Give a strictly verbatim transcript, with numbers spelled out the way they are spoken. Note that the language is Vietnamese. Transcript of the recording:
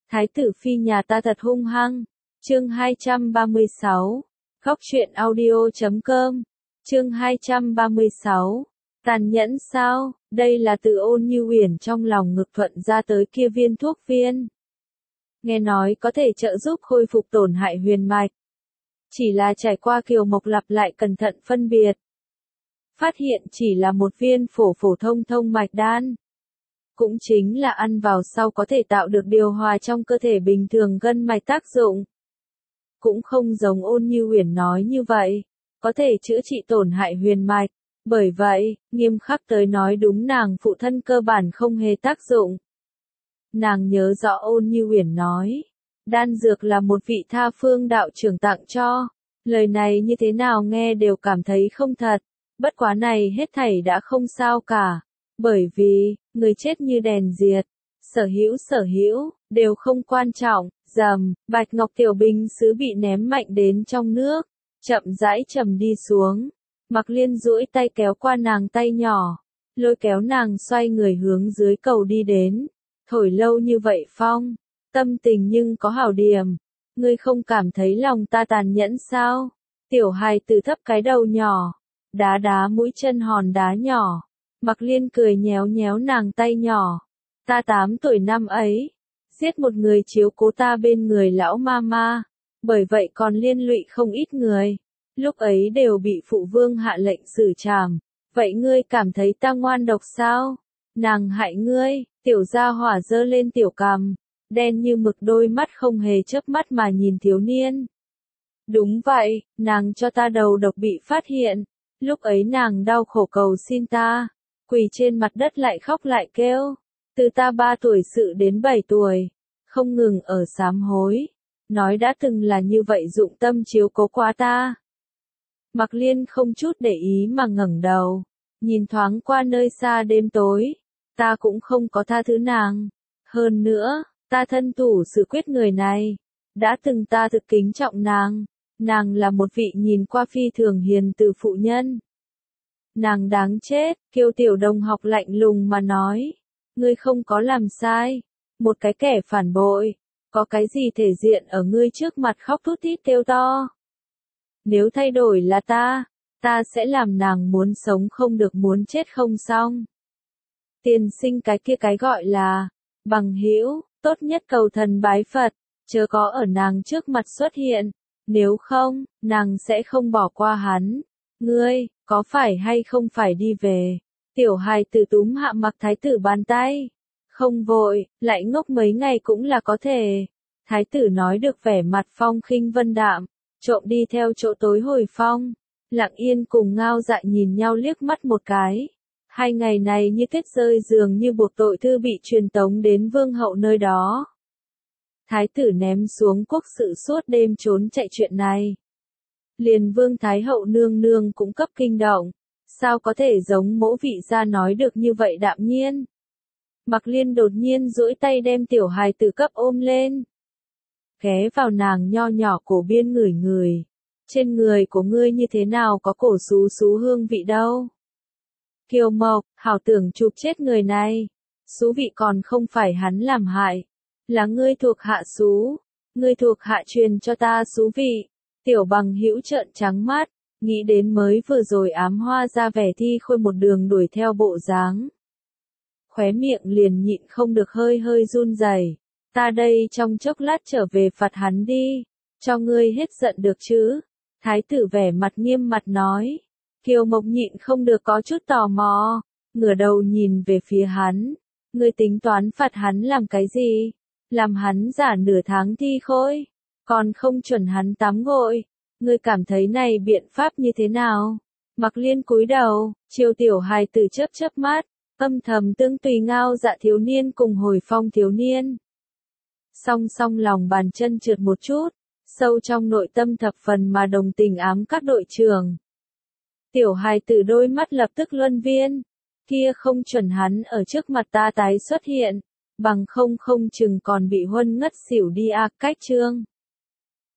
Thái tử phi nhà ta thật hung hăng. Chương hai trăm ba mươi sáu. Góc truyện audio chấm com. Chương hai trăm ba mươi sáu. Tàn nhẫn sao? Đây là từ Ôn Như Uyển trong lòng ngực thuận ra tới kia viên thuốc viên. Nghe nói có thể trợ giúp khôi phục tổn hại huyền mạch. Chỉ là trải qua Kiều Mộc lặp lại cẩn thận phân biệt. Phát hiện chỉ là một viên phổ phổ thông thông mạch đan. Cũng chính là ăn vào sau có thể tạo được điều hòa trong cơ thể bình thường gân mạch tác dụng. Cũng không giống Ôn Như Uyển nói như vậy, có thể chữa trị tổn hại huyền mạch. Bởi vậy, nghiêm khắc tới nói đúng nàng phụ thân cơ bản không hề tác dụng. Nàng nhớ rõ Ôn Như Uyển nói, đan dược là một vị tha phương đạo trưởng tặng cho. Lời này như thế nào nghe đều cảm thấy không thật, bất quá này hết thảy đã không sao cả. Bởi vì, người chết như đèn diệt, sở hữu sở hữu, đều không quan trọng. Rầm, bạch ngọc tiểu bình sứ bị ném mạnh đến trong nước, chậm rãi trầm đi xuống. Mặc Liên duỗi tay kéo qua nàng tay nhỏ, lôi kéo nàng xoay người hướng dưới cầu đi đến. Thổi lâu như vậy phong, tâm tình nhưng có hảo điểm. Ngươi không cảm thấy lòng ta tàn nhẫn sao? Tiểu hài tử thấp cái đầu nhỏ, đá đá mũi chân hòn đá nhỏ. Mặc Liên cười nhéo nhéo nàng tay nhỏ. Ta tám tuổi năm ấy, giết một người chiếu cố ta bên người lão mama, bởi vậy còn liên lụy không ít người. Lúc ấy đều bị phụ vương hạ lệnh xử trảm. Vậy ngươi cảm thấy ta ngoan độc sao? Nàng hại ngươi. Tiểu gia hỏa giơ lên tiểu cằm, đen như mực đôi mắt không hề chớp mắt mà nhìn thiếu niên. Đúng vậy, nàng cho ta đầu độc bị phát hiện. Lúc ấy nàng đau khổ cầu xin ta, quỳ trên mặt đất lại khóc lại kêu. Từ ta ba tuổi sự đến bảy tuổi, không ngừng ở sám hối. Nói đã từng là như vậy dụng tâm chiếu cố quá ta. Mặc Liên không chút để ý mà ngẩng đầu, nhìn thoáng qua nơi xa đêm tối. Ta cũng không có tha thứ nàng. Hơn nữa, ta thân thủ xử quyết người này. Đã từng ta thực kính trọng nàng. Nàng là một vị nhìn qua phi thường hiền từ phụ nhân. Nàng đáng chết, Kiều tiểu đồng học lạnh lùng mà nói. Ngươi không có làm sai. Một cái kẻ phản bội. Có cái gì thể diện ở ngươi trước mặt khóc thút thít kêu to. Nếu thay đổi là ta, ta sẽ làm nàng muốn sống không được muốn chết không xong. Tiên sinh cái kia cái gọi là bằng hữu, tốt nhất cầu thần bái Phật, chớ có ở nàng trước mặt xuất hiện, nếu không, nàng sẽ không bỏ qua hắn. Ngươi, có phải hay không phải đi về? Tiểu hài tử túm hạ Mặc thái tử bàn tay. Không vội, lại ngốc mấy ngày cũng là có thể. Thái tử nói được vẻ mặt phong khinh vân đạm, trộm đi theo chỗ tối hồi phong. Lặng Yên cùng Ngao Dạ nhìn nhau liếc mắt một cái. Hai ngày này như tuyết rơi dường như buộc tội thư bị truyền tống đến vương hậu nơi đó. Thái tử ném xuống quốc sự suốt đêm trốn chạy chuyện này. Liền vương thái hậu nương nương cũng cấp kinh động. Sao có thể giống mỗ vị gia nói được như vậy đạm nhiên? Mặc Liên đột nhiên duỗi tay đem tiểu hài tử cấp ôm lên. Ghé vào nàng nho nhỏ cổ biên ngửi ngửi. Trên người của ngươi như thế nào có cổ xú xú hương vị đâu? Kiều Mộc, hảo tưởng chụp chết người này. Xú vị còn không phải hắn làm hại. Là ngươi thuộc hạ xú. Ngươi thuộc hạ truyền cho ta xú vị. Tiểu bằng hữu trợn trắng mắt. Nghĩ đến mới vừa rồi ám hoa ra vẻ thi khôi một đường đuổi theo bộ dáng. Khóe miệng liền nhịn không được hơi hơi run rẩy. Ta đây trong chốc lát trở về phạt hắn đi. Cho ngươi hết giận được chứ? Thái tử vẻ mặt nghiêm mặt nói. Kiều Mộc nhịn không được có chút tò mò, ngửa đầu nhìn về phía hắn. Ngươi tính toán phạt hắn làm cái gì? Làm hắn giả nửa tháng thi khôi, còn không chuẩn hắn tắm gội. Ngươi cảm thấy này biện pháp như thế nào? Mặc Liên cúi đầu, chiều tiểu hài tử chớp chớp mắt, âm thầm tương tùy Ngao Dạ thiếu niên cùng hồi phong thiếu niên. Song song lòng bàn chân trượt một chút, sâu trong nội tâm thập phần mà đồng tình ám các đội trưởng. Tiểu hài tử đôi mắt lập tức luân viên, kia không chuẩn hắn ở trước mặt ta tái xuất hiện, bằng không không chừng còn bị huân ngất xỉu đi a. Cách chương